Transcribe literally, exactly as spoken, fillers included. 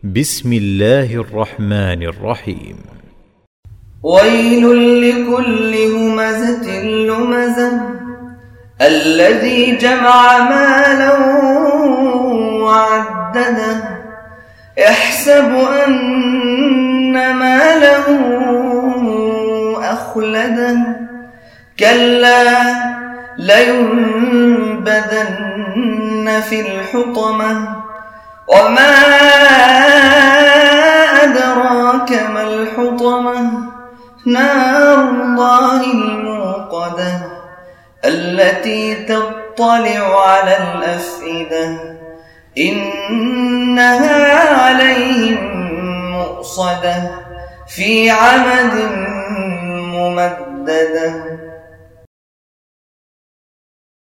بسم الله الرحمن الرحيم. ويل لكل همزة لمزة الذي جمع مالا وعدده يحسب أن ماله أخلده كلا لينبذن في الحطمة وما أدراك ما الحطمة نار الله الموقدة التي تطلع على الأفئدة إنها عليهم مؤصدة في عمد ممددة.